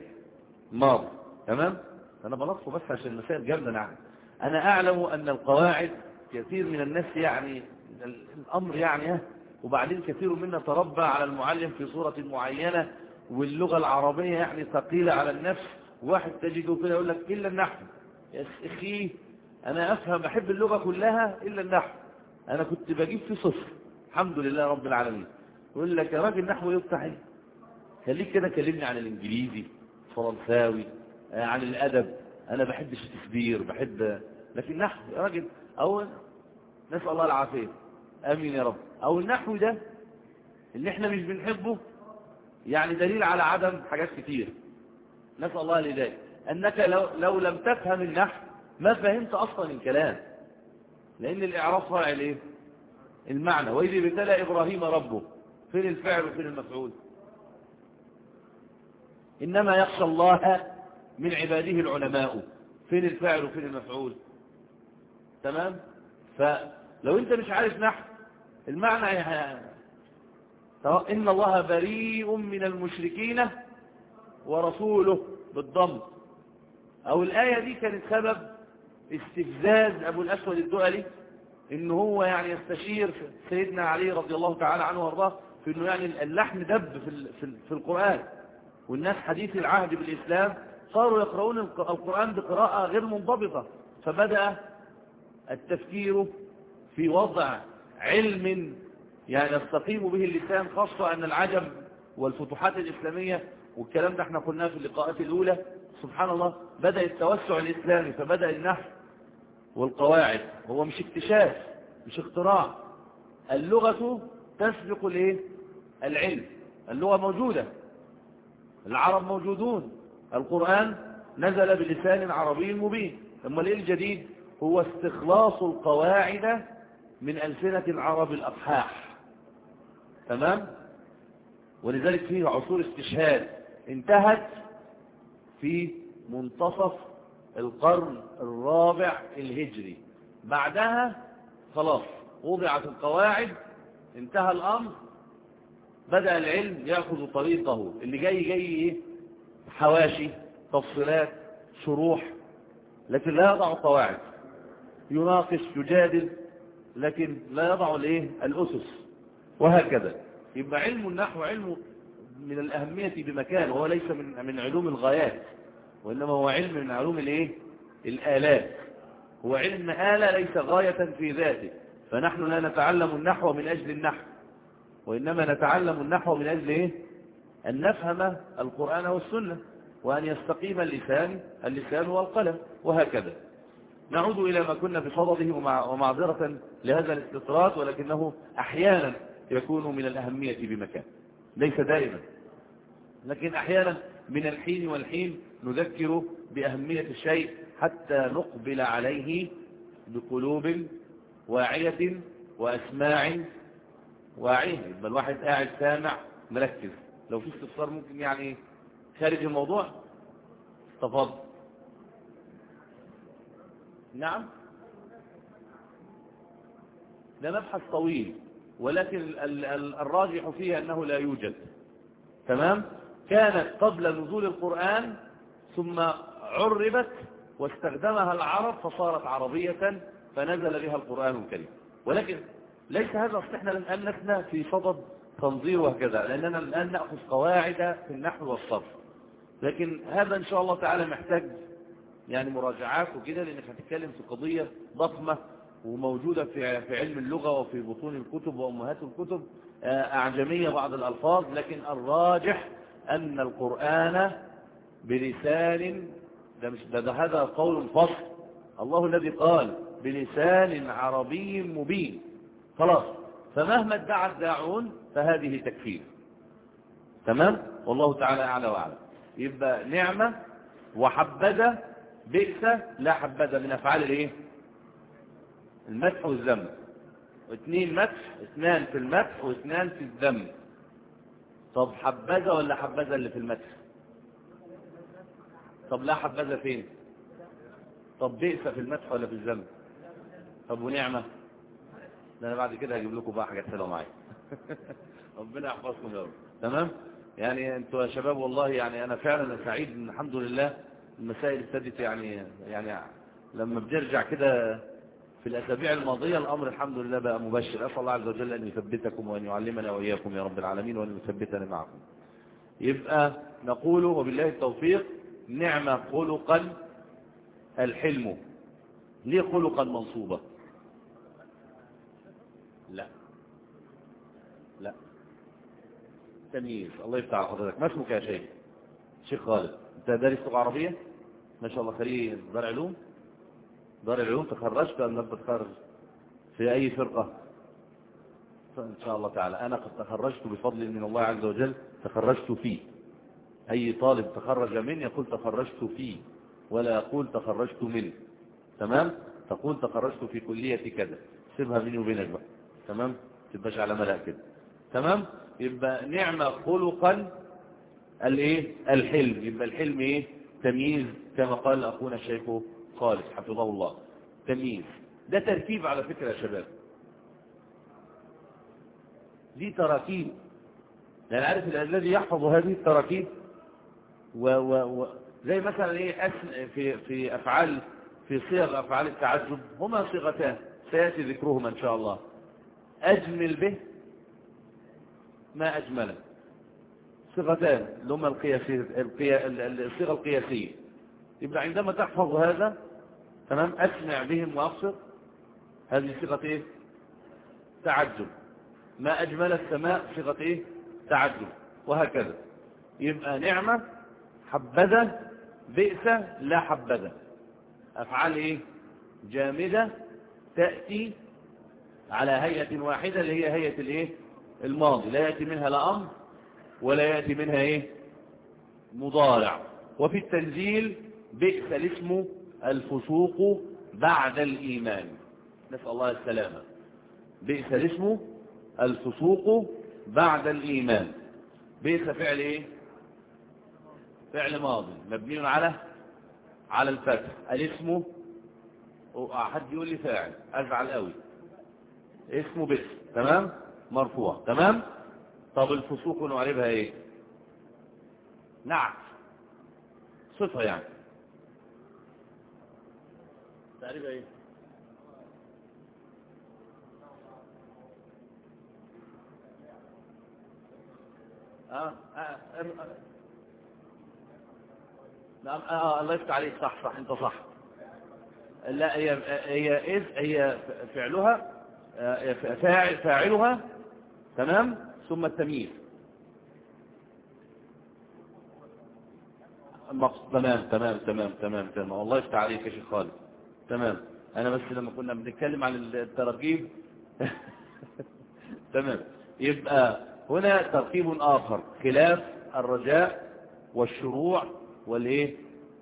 ماضي. تمام. انا بلطفه بس عشان المسائل جامده. نعم انا اعلم ان القواعد كثير من الناس يعني الأمر يعني، وبعدين كثير منا تربى على المعلم في صورة معينة، واللغة العربية يعني ثقيلة على النفس. واحد تجده كده يقول لك إلا النحو. يا أخي أنا أفهم أحب اللغة كلها إلا النحو، أنا كنت بجيب في صفر الحمد لله رب العالمين. يقول لك يا راجل نحو يفتح ايه؟ خليك كده كلمني عن الإنجليزي، فرنساوي، عن الأدب. أنا بحب الشكسبير بحب، لكن نحو يا راجل. أو نسأل الله العافية، آمين يا رب. أو النحو ده اللي احنا مش بنحبه يعني دليل على عدم حاجات كتير. نسأل الله لذلك أنك لو, لو لم تفهم النحو ما فهمت أصلا الكلام، لأن الإعراب فاعل إيه؟ المعنى. وإذ ابتلى إبراهيم ربه، فين الفعل وفين المفعول؟ إنما يخشى الله من عباده العلماء، فين الفعل وفين المفعول؟ تمام؟ فلو أنت مش عارف نحو المعنى إن الله بريء من المشركين ورسوله بالضم. أو الآية دي كانت سبب استفزاز أبو الأسود الدؤلي، إنه هو يعني يستشير سيدنا علي رضي الله تعالى عنه وارضاه في إنه يعني اللحن دب في في القرآن، والناس حديث العهد بالإسلام صاروا يقرؤون القرآن بقراءة غير منضبطة. فبدأ التفكير في وضع علم يعني يستقيم به اللسان، خاصة أن العجم والفتوحات الإسلامية والكلام ده احنا قلناه في اللقاءات الأولى، سبحان الله بدأ التوسع الإسلامي. فبدأ النحو والقواعد هو مش اكتشاف مش اختراع. اللغة تسبق الايه؟ العلم. اللغة موجودة، العرب موجودون، القرآن نزل بلسان عربي مبين. ثم الايه الجديد؟ هو استخلاص القواعد من ألسنة العرب الأصحاح. تمام؟ ولذلك فيه عصور استشهاد انتهت في منتصف القرن الرابع الهجري. بعدها خلاص وضعت القواعد، انتهى الأمر، بدأ العلم يأخذ طريقه. اللي جاي جاي ايه؟ حواشي، تفصيلات، شروح، لكن لا يضع قواعد. يناقش، يجادل، لكن لا يضع الايه؟ الأسس. وهكذا يبقى علم النحو علم من الأهمية بمكان، وهو ليس من من علوم الغايات، وإنما هو علم من علوم الايه؟ الآلات. هو علم آلة ليس غاية في ذاته. فنحن لا نتعلم النحو من أجل النحو، وإنما نتعلم النحو من أجل إيه؟ أن نفهم القرآن والسنة، وأن يستقيم اللسان اللسان والقلم. وهكذا نعود إلى ما كنا في صدده، ومعذرة لهذا الاستطراد، ولكنه أحيانا يكون من الأهمية بمكان، ليس دائما، لكن أحيانا من الحين والحين نذكر بأهمية الشيء حتى نقبل عليه بقلوب واعية وأسماع واعية. يبقى الواحد قاعد سامع مركز. لو في استفسار ممكن يعني خارج الموضوع تفضل. نعم، ده مبحث طويل، ولكن الراجح فيه أنه لا يوجد. تمام؟ كانت قبل نزول القرآن ثم عربت واستخدمها العرب فصارت عربية فنزل بها القرآن الكريم. ولكن ليس هذا اصلحنا الآن نحن في صدد تنظير وهكذا، لأننا الآن نأخذ قواعد في النحو والصرف. لكن هذا إن شاء الله تعالى محتاج يعني مراجعات وكده، لأنك هتتكلم في قضية ضخمة وموجودة في في علم اللغة وفي بطون الكتب وأمهات الكتب، أعجمية بعض الألفاظ. لكن الراجح أن القرآن بلسان، ده, مش ده, ده هذا قول فصل. الله الذي قال بلسان عربي مبين، خلاص. فمهما ادعى الداعون فهذه تكفير. تمام؟ والله تعالى أعلى وأعلم. يبقى نعمة وحبذا بئس لا حبذا من أفعال الايه؟ المدح والذم. اثنين مدح، اثنان في المدح واثنان في الذم. طب حبذا ولا حبذا اللي في المدح؟ طب لا حبذا فين؟ طب بئس في المدح ولا في الذم؟ طب ونعمة؟ ده انا بعد كده هجيب لكم بقى حاجات حلوه معايا. ربنا يحفظكم يا رب. تمام؟ يعني انتوا يا شباب والله يعني انا فعلا سعيد ان الحمد لله المسائل ابتدت يعني يعني لما بنرجع كده في الأسابيع الماضية الأمر الحمد لله بقى مبشر. أسأل الله عز وجل أن يثبتكم وأن يعلمنا وإياكم يا رب العالمين وأن يثبتنا معكم. يبقى نقول وبالله التوفيق: نعم خلقا الحلم. ليه خلقا منصوبة؟ لا لا تمييز. الله يفتح على حضرتك. ما اسمك يا شيخ؟ شيخ خالد. انت دارس لغة عربية ما شاء الله، خريج دار علوم؟ دار العلوم. تخرجت أم لم تتخرج؟ في أي فرقة؟ إن شاء الله تعالى. أنا قد تخرجت بفضل من الله عز وجل، تخرجت فيه. أي طالب تخرج مني يقول تخرجت فيه، ولا يقول تخرجت منه. تمام؟ تقول تخرجت في كلية كذا، سيبها بيني وبينك بقى. تمام؟ تبقاش على ملأ كده. تمام؟ يبقى نعمة خلقا الايه؟ الحلم. يبقى الحلم ايه؟ تمييز، كما قال اخونا الشيخ خالد حفظه الله. تمييز ده تركيب على فكرة يا شباب، دي تراكيب. يعني عارف الذي يحفظ هذه التراكيب و و و زي مثلا ايه أسن في في افعال، في صيغ افعال التعجب هما صيغتان سياتي ذكرهما ان شاء الله. اجمل به ما اجمله، صيغتان اللي هما القياسيه، الصيغه القياسيه. يبقى عندما تحفظ هذا تمام، اسمع بهم وابصر، هذه صيغه ايه؟ تعجب. ما اجمل السماء صيغه ايه؟ تعجب، وهكذا. يبقى نعمه، حبذا، بئس، لا حبذا، افعال ايه؟ جامده تاتي على هيئه واحده اللي هي هيئه الايه؟ الماضي. لا ياتي منها لا امر ولا ياتي منها ايه؟ مضارع. وفي التنزيل: بئس الاسم الفسوق بعد الايمان. نسال الله السلامه. بئس الاسم الفسوق بعد الايمان. بئس فعل ايه؟ فعل ماضي مبني على على الفتح. الاسم، حد يقول لي فاعل ازعل قوي. اسمه بئس، تمام، مرفوع، تمام. طب الفسوق نعربها ايه؟ نعت، صفه يعني. تعريبها ايه؟ اه اه نعم. اه, آه. الله يفتح عليك. صح صح، انت صح. لا، هي هي إذ هي فعلها، فاعل فاعلها، تمام، ثم التمييز. تمام تمام تمام تمام تمام. الله يفتح عليك يا شيخ خالد. تمام. انا بس لما كنا بنتكلم عن التركيب تمام. يبقى هنا تركيب اخر خلاف الرجاء والشروع والايه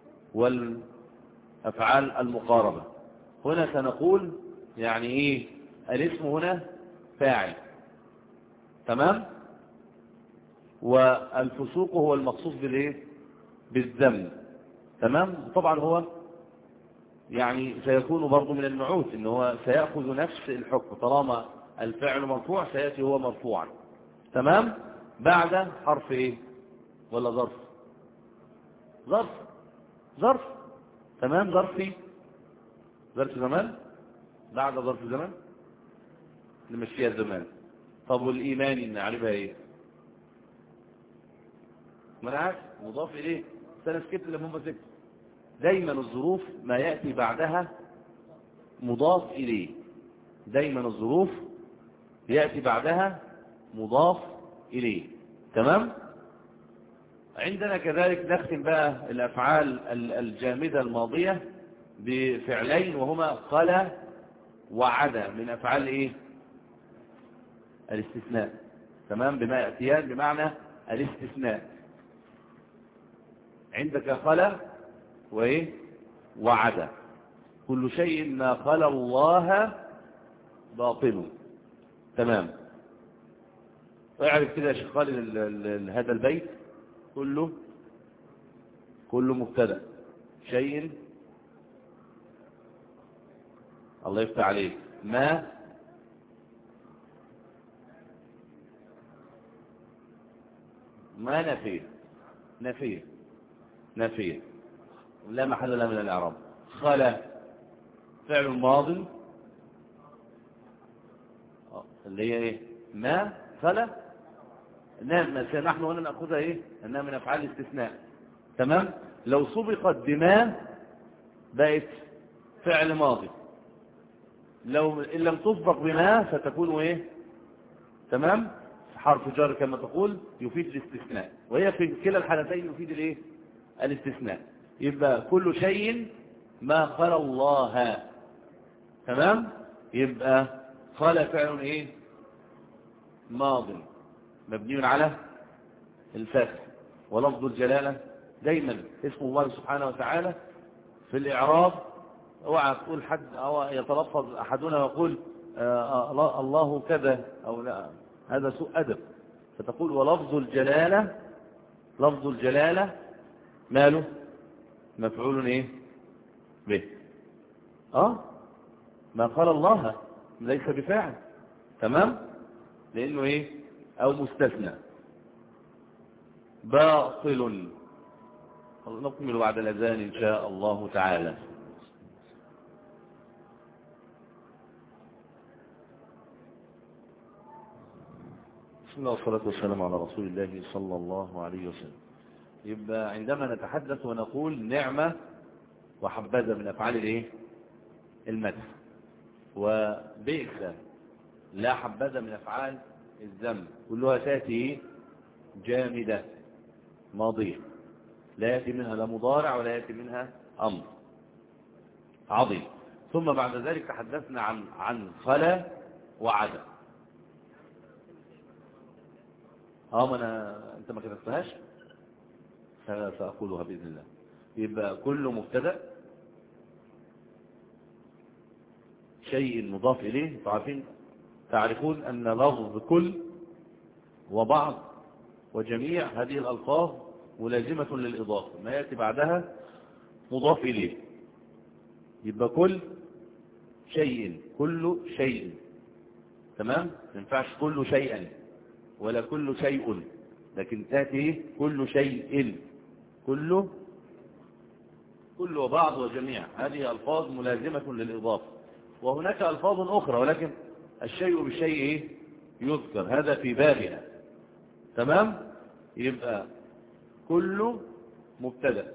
والافعال المقاربه. هنا سنقول يعني ايه؟ الاسم هنا فاعل، تمام، والفسوق هو المخصوص بالايه؟ بالذم، تمام. طبعا هو يعني سيكون برضو من النعوت ان هو سيأخذ نفس الحكم، طالما الفعل مرفوع سيأتي هو مرفوعا، تمام، بعد حرف ايه؟ ولا ظرف؟ ظرف ظرف تمام. ظرفي، ظرف زمان، بعد ظرف زمان نمشيها الزمان. طب والايمان نعرفها ايه؟ ما انا عارف مضاف اليه، انا سكت لما هم ذكر. دايما الظروف ما ياتي بعدها مضاف اليه، دايما الظروف ياتي بعدها مضاف اليه، تمام. عندنا كذلك نختم بقى الافعال الجامده الماضيه بفعلين وهما خلا وعدا، من افعال ايه؟ الاستثناء، تمام، بما ياتيان بمعنى الاستثناء. عندك خلا وايه؟ وعدا. كل شيء ما خلا الله باطل، تمام. اعرف كده يا شيخ خالد هذا البيت كله كله مبتدا. شيء، الله يفتح عليك، ما ما نفيه نفيه نفيه لا محل له من الاعراب. خلا فعل ماض اللي هي ايه؟ ما خلا نعم. نحن هنا نأخذها ايه؟ انها من افعال الاستثناء. تمام. لو سبقت بما بقت فعل ماضي، لو ان لم تسبق بما فتكون ايه؟ تمام، حرف جر كما تقول يفيد الاستثناء، وهي في كلا الحالتين يفيد الايه؟ الاستثناء. يبقى كل شيء ما خلا الله. تمام. يبقى خلا فعل ايه؟ ماضي مبني على الفتح، ولفظ الجلاله دايما اسم الله سبحانه وتعالى في الاعراب. اوعى تقول حد او يتلفظ احدنا ويقول آه الله كذا او لا، هذا سوء ادب. فتقول ولفظ الجلاله، لفظ الجلاله ماله؟ مفعول ايه به. اه ما قال الله ليس بفاعل. تمام. لانه ايه؟ او مستثنى. باطل. نكمل بعد الاذان ان شاء الله تعالى. بسم الله والصلاة والسلام على رسول الله صلى الله عليه وسلم. يبقى عندما نتحدث ونقول نعمة وحبذا من أفعال الايه؟ المدح، وبئس لا حبذا من أفعال الذم، كلها تأتي جامدة ماضية، لا يأتي منها لا مضارع ولا يأتي منها أمر. عظيم. ثم بعد ذلك تحدثنا عن عن خلا وعدم. اه ما انا انت ما كتبتهاش سأقولها بإذن الله. يبقى كل مبتدا شيء مضاف إليه. تعرفين تعرفون أن لفظ كل وبعض وجميع هذه الألفاظ ملازمة للإضافة، ما يأتي بعدها مضاف إليه. يبقى كل شيء، كل شيء. تمام. ما ينفعش كل شيئا ولا كل شيء، لكن تأتي كل شيء، كل كل وبعض وجميع، هذه ألفاظ ملازمة للإضافة. وهناك ألفاظ أخرى ولكن الشيء بالشيء يذكر، هذا في بابها. تمام. يبقى كل مبتدا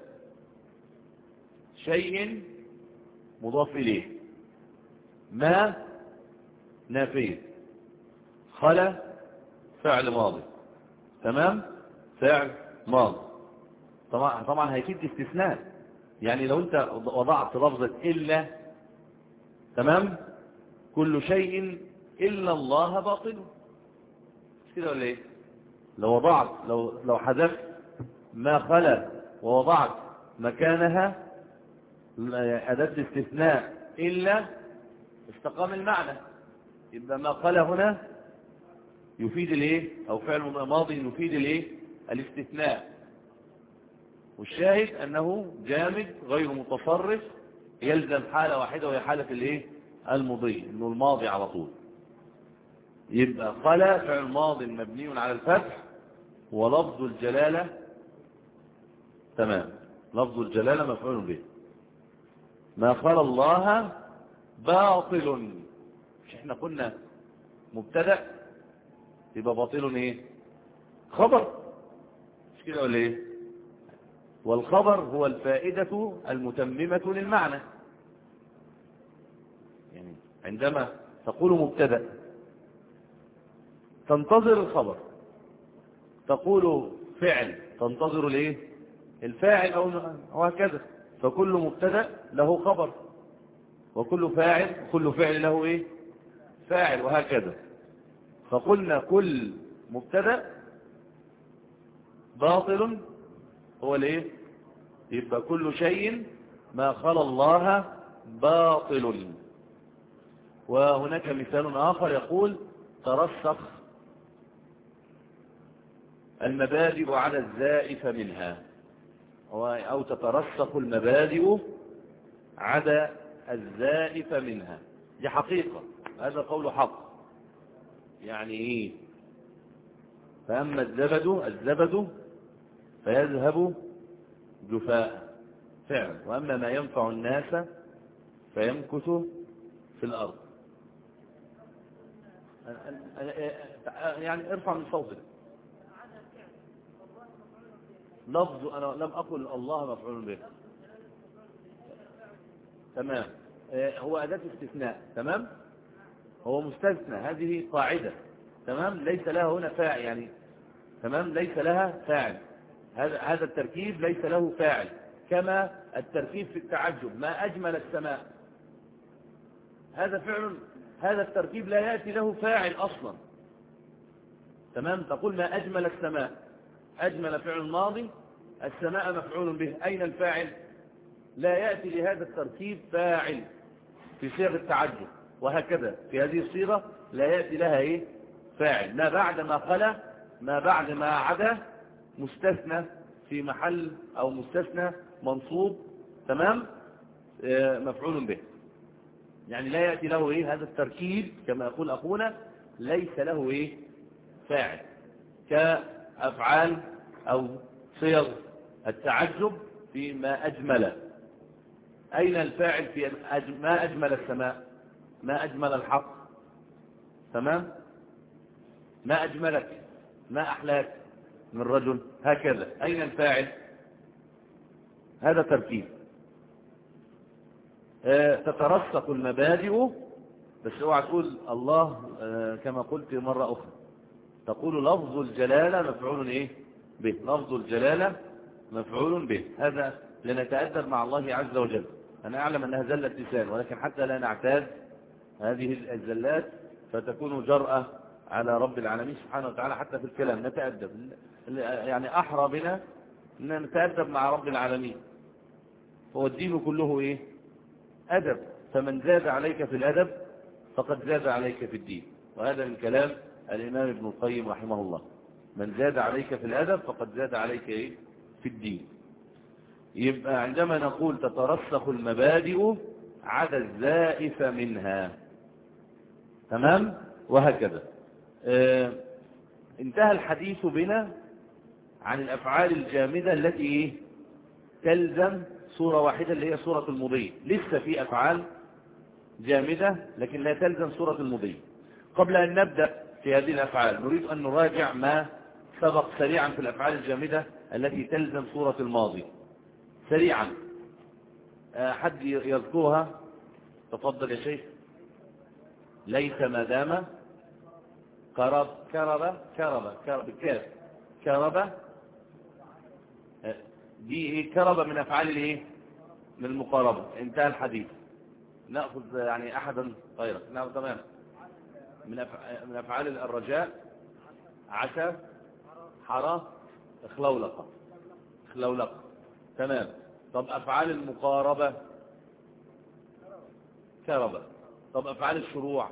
شيء مضاف إليه، ما نافية، خلا فعل ماضي. تمام. فعل ماضي. طبعا طبعا هيفيد استثناء، يعني لو انت وضعت لفظة إلا، تمام، كل شيء إلا الله باطل، مش كده ولا ايه؟ لو وضعت لو لو حذفت ما خلا ووضعت مكانها أداة الاستثناء إلا، استقام المعنى. يبقى ما خلا هنا يفيد الايه؟ او فعل ماضي يفيد الايه؟ الاستثناء. والشاهد انه جامد غير متصرف، يلزم حالة واحدة وهي حالة الايه؟ المضي، انه الماضي على طول. يبقى خلا فعل ماضي مبني على الفتح، ولفظ الجلالة تمام، لفظ الجلالة مفعول به. ما خلا الله باطل، مش احنا قلنا مبتدأ، يبقى باطل ايه؟ خبر، مش كده ولا ايه؟ والخبر هو الفائدة المتممة للمعنى. يعني عندما تقول مبتدأ تنتظر الخبر، تقول فعل تنتظر الايه؟ الفاعل او هكذا. فكل مبتدأ له خبر، وكل فاعل كل فعل له ايه؟ فاعل، وهكذا. فقلنا كل مبتدأ باطل هو الايه؟ يبقى كل شيء ما خلا الله باطل. وهناك مثال آخر يقول ترسخ المبادئ على الزائف منها، أو تترسخ المبادئ على الزائف منها. دي حقيقة، هذا قول حق. يعني ايه؟ فأما الزبد الزبد فيذهب جفاء، فعل. وأما ما ينفع الناس فيمكث في الأرض. يعني ارفع من صوتك. لفظ أنا لم أقل الله مفعول به. تمام. هو أداة استثناء. تمام. هو مستثنى، هذه قاعدة. تمام. ليس لها هنا فاعل يعني. تمام. ليس لها فاعل. هذا هذا التركيب ليس له فاعل، كما التركيب في التعجب ما أجمل السماء. هذا فعل، هذا التركيب لا يأتي له فاعل أصلا. تمام. تقول ما أجمل السماء، أجمل فعل ماضي، السماء مفعول به، أين الفاعل؟ لا يأتي لهذا التركيب فاعل في صيغ التعجب، وهكذا في هذه الصيغة لا يأتي لها إيه؟ فاعل. ما بعد ما خلا، ما بعد ما عدا مستثنى في محل، أو مستثنى منصوب. تمام. آه مفعول به، يعني لا يأتي له إيه؟ هذا التركيب كما يقول أخونا ليس له إيه؟ فاعل، كأفعال أو صيغ التعجب في ما أجمل. أين الفاعل في ما أجمل السماء؟ ما أجمل الحق. تمام. ما أجملك، ما أحلاك من رجل، هكذا. أين الفاعل؟ هذا تركيب. آه تترسخ المبادئ، بس اوعى تقول الله آه كما قلت مرة أخرى، تقول لفظ الجلالة مفعول إيه؟ به. لفظ الجلالة مفعول به. هذا لنتأدب مع الله عز وجل. أنا أعلم أنها زلة لسان، ولكن حتى لا نعتاد هذه الزلات فتكون جرأة على رب العالمين سبحانه وتعالى حتى في الكلام. نتأدب، يعني أحرى بنا أن نتأدب مع رب العالمين. هو الدين كله إيه؟ أدب. فمن زاد عليك في الأدب فقد زاد عليك في الدين. وهذا من كلام الإمام ابن القيم رحمه الله. من زاد عليك في الأدب فقد زاد عليك إيه؟ في الدين. يبقى عندما نقول تترسخ المبادئ عدا الزائف منها. تمام. وهكذا. آه انتهى الحديث بنا عن الأفعال الجامدة التي إيه؟ تلزم صورة واحدة اللي هي صورة المضي. لسه في أفعال جامدة لكن لا تلزم صورة المضي. قبل أن نبدأ في هذه الأفعال نريد أن نراجع ما سبق سريعا في الأفعال الجامدة التي تلزم صورة الماضي سريعا. حد يذكرها؟ تفضل يا شيخ. ليس ما دام، كرب كرب كرب كرب بالكاف كرب، دي ايه؟ كرب من افعال الايه؟ من المقاربه. انتهى الحديث. ناخذ يعني احدا غيره. نعم. تمام. من من افعال الرجاء عسى، حرى، خلولقه خلولقه. تمام. طب افعال المقاربه كرب. طب افعال الشروع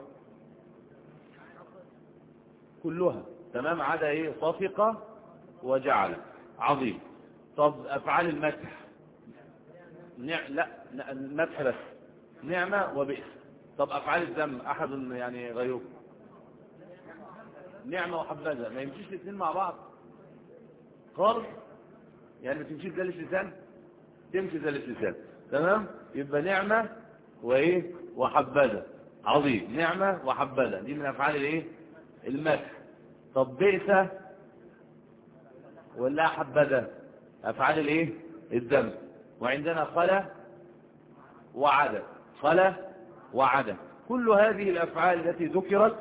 كلها. تمام. عدا ايه؟ صفقه وجعل. عظيم. طب افعال المدح نع... لا المدح بس، نعمه وبئس. طب افعال الذم احد يعني غيره؟ نعمه وحبذا. ما يمشيش الاثنين مع بعض خالص، يعني ما تمشيش ذلك لسان، تمشي ذلك لسان. تمام. يبقى نعمه وايه؟ وحبذا. عظيم. نعمه وحبذا دي من افعال الايه؟ المدح. طب بئس ولا حبذا؟ افعال الايه؟ الذم. وعندنا خلا وعدا، خلا وعدا. كل هذه الافعال التي ذكرت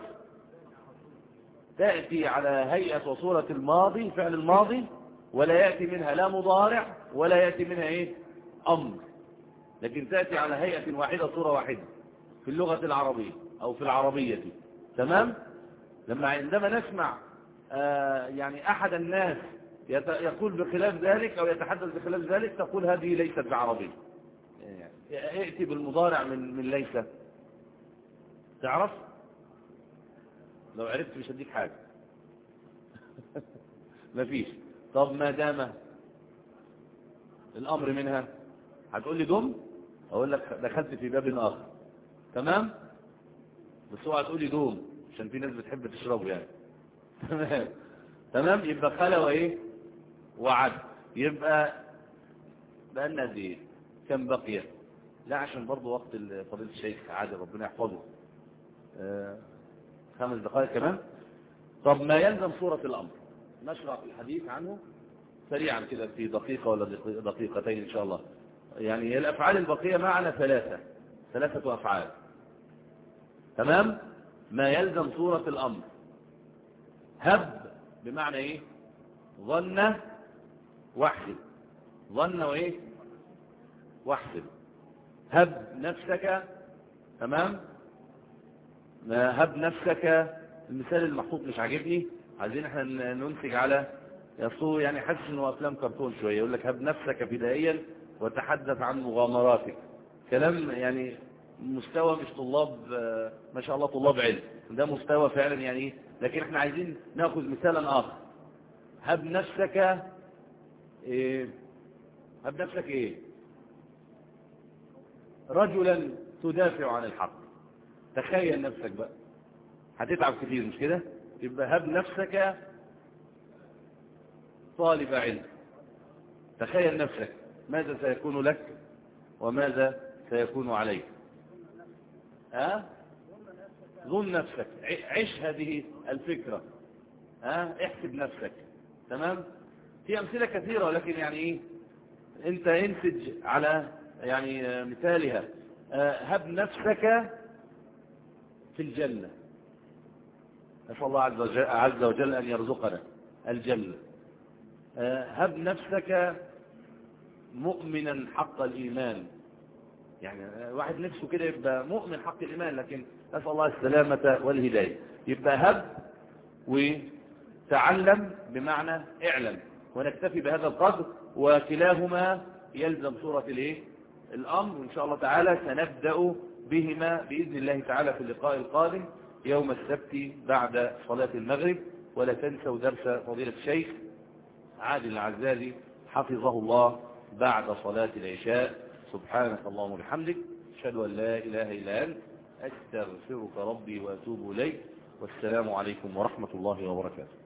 تأتي على هيئة وصورة الماضي، فعل الماضي، ولا يأتي منها لا مضارع ولا يأتي منها ايه؟ امر، لكن تأتي على هيئة واحدة، صورة واحدة في اللغة العربية او في العربية. تمام. لما عندما نسمع آه يعني احد الناس يقول بخلاف ذلك او يتحدث بخلاف ذلك تقول هذه ليست بعربية. يعني ائتي بالمضارع من من ليس. تعرف؟ لو عرفت مش هديك حاجة. مفيش. طب ما دام الامر منها هتقول لي دم، اقول لك دخلت في باب اخر. تمام. بس اوعى تقول لي دوم عشان في ناس بتحب تشربه يعني. تمام. تمام. يبقى خلا وايه؟ وعد. يبقى بقالنا قد ايه؟ كم بقي؟ لا عشان برضو وقت فضيلة الشيخ عادل ربنا يحفظه. آه خمس دقائق كمان. طب ما يلزم صورة الأمر نشرع في الحديث عنه سريعا كده في دقيقة ولا دقيقتين إن شاء الله. يعني الأفعال البقية معنا ثلاثة ثلاثة أفعال. تمام. ما يلزم صورة الأمر. هب بمعنى إيه؟ ظن واحسب. ظن وإيه؟ واحسب. هب نفسك. تمام. هب نفسك. المثال المحطوط مش عاجبني، عايزين احنا ننتج على يصو يعني حاسس انه افلام كرتون شويه. يقول لك هب نفسك بدائيا وتحدث عن مغامراتك. كلام يعني مستوى مش طلاب ما شاء الله طلاب علم، ده مستوى فعلا يعني. لكن احنا عايزين ناخذ مثالا اخر. هب نفسك ايه؟ هب نفسك ايه؟ رجلا تدافع عن الحق. تخيل نفسك بقى، هتتعب كتير مش كده؟ يبقى هب نفسك طالب علم. تخيل نفسك ماذا سيكون لك وماذا سيكون عليك. ها؟ ظن نفسك، عيش هذه الفكرة. ها؟ احسب نفسك. تمام. في أمثلة كثيرة ولكن يعني ايه انت انتج على يعني مثالها. هب نفسك في الجنة. نسأل الله عز وجل أن يرزقنا الجنة. هب نفسك مؤمنا حق الإيمان. يعني واحد نفسه كده يبقى مؤمن حق الإيمان، لكن نسأل الله السلامة والهداية. يبقى هب وتعلم بمعنى اعلم، ونكتفي بهذا القدر. وكلاهما يلزم صورة الايه؟ الأمر. وإن شاء الله تعالى سنبدأ بهما بإذن الله تعالى في اللقاء القادم يوم السبت بعد صلاة المغرب. ولا تنسوا درس فضيلة الشيخ عادل العزازي حفظه الله بعد صلاة العشاء. سبحانك اللهم وبحمدك أشهد أن لا إله إلا أنت أستغفرك ربي وأتوب إليك. والسلام عليكم ورحمة الله وبركاته.